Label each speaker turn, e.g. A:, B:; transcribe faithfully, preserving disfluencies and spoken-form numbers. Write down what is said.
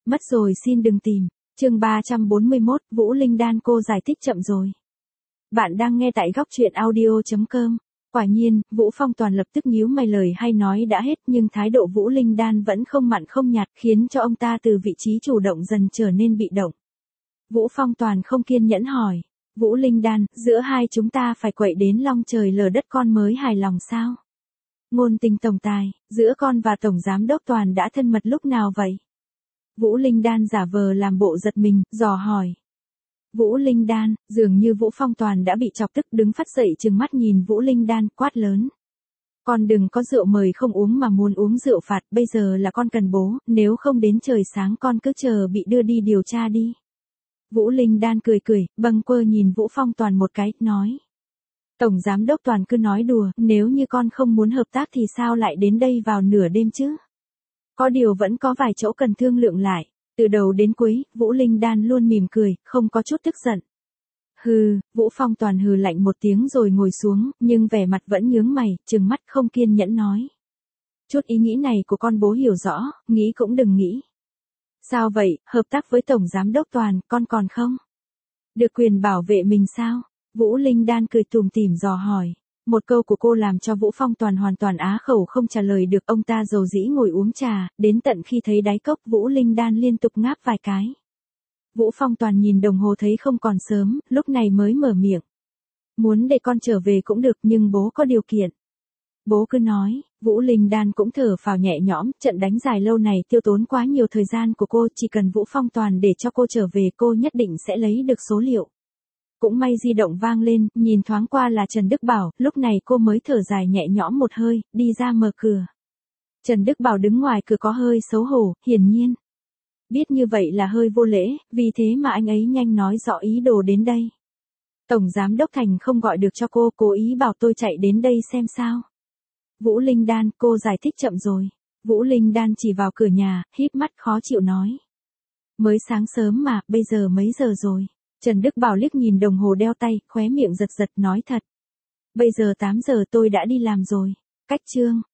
A: Mất rồi xin đừng tìm. Chương ba trăm bốn mươi mốt, Vũ Linh Đan cô giải thích chậm rồi. Bạn đang nghe tại góc truyện audio chấm com. Quả nhiên, Vũ Phong Toàn lập tức nhíu mày, lời hay nói đã hết nhưng thái độ Vũ Linh Đan vẫn không mặn không nhạt, khiến cho ông ta từ vị trí chủ động dần trở nên bị động. Vũ Phong Toàn không kiên nhẫn hỏi, Vũ Linh Đan, giữa hai chúng ta phải quậy đến long trời lở đất con mới hài lòng sao? Ngôn tình tổng tài, giữa con và Tổng Giám Đốc Toàn đã thân mật lúc nào vậy? Vũ Linh Đan giả vờ làm bộ giật mình, dò hỏi. Vũ Linh Đan, dường như Vũ Phong Toàn đã bị chọc tức, đứng phát dậy trừng mắt nhìn Vũ Linh Đan, quát lớn. Con đừng có rượu mời không uống mà muốn uống rượu phạt, bây giờ là con cần bố, nếu không đến trời sáng con cứ chờ bị đưa đi điều tra đi. Vũ Linh Đan cười cười, bâng quơ nhìn Vũ Phong Toàn một cái, nói. Tổng Giám Đốc Toàn cứ nói đùa, nếu như con không muốn hợp tác thì sao lại đến đây vào nửa đêm chứ? Có điều vẫn có vài chỗ cần thương lượng lại. Từ đầu đến cuối, Vũ Linh Đan luôn mỉm cười, không có chút tức giận. Hừ, Vũ Phong Toàn hừ lạnh một tiếng rồi ngồi xuống, nhưng vẻ mặt vẫn nhướng mày, trừng mắt không kiên nhẫn nói. Chút ý nghĩ này của con bố hiểu rõ, nghĩ cũng đừng nghĩ. Sao vậy, hợp tác với Tổng Giám Đốc Toàn, con còn không? Được quyền bảo vệ mình sao? Vũ Linh Đan cười tủm tỉm dò hỏi. Một câu của cô làm cho Vũ Phong Toàn hoàn toàn á khẩu không trả lời được, ông ta dầu dĩ ngồi uống trà, đến tận khi thấy đáy cốc Vũ Linh Đan liên tục ngáp vài cái. Vũ Phong Toàn nhìn đồng hồ thấy không còn sớm, lúc này mới mở miệng. Muốn để con trở về cũng được nhưng bố có điều kiện. Bố cứ nói, Vũ Linh Đan cũng thở phào nhẹ nhõm, trận đánh dài lâu này tiêu tốn quá nhiều thời gian của cô, chỉ cần Vũ Phong Toàn để cho cô trở về cô nhất định sẽ lấy được số liệu. Cũng may di động vang lên, nhìn thoáng qua là Trần Đức Bảo, lúc này cô mới thở dài nhẹ nhõm một hơi, đi ra mở cửa. Trần Đức Bảo đứng ngoài cửa có hơi xấu hổ, hiển nhiên. Biết như vậy là hơi vô lễ, vì thế mà anh ấy nhanh nói rõ ý đồ đến đây. Tổng Giám Đốc Thành không gọi được cho cô, cố ý bảo tôi chạy đến đây xem sao. Vũ Linh Đan, cô giải thích chậm rồi. Vũ Linh Đan chỉ vào cửa nhà, híp mắt khó chịu nói. Mới sáng sớm mà, bây giờ mấy giờ rồi? Trần Đức Bảo liếc nhìn đồng hồ đeo tay, khóe miệng giật giật nói thật. Bây giờ tám giờ tôi đã đi làm rồi. Cách chương.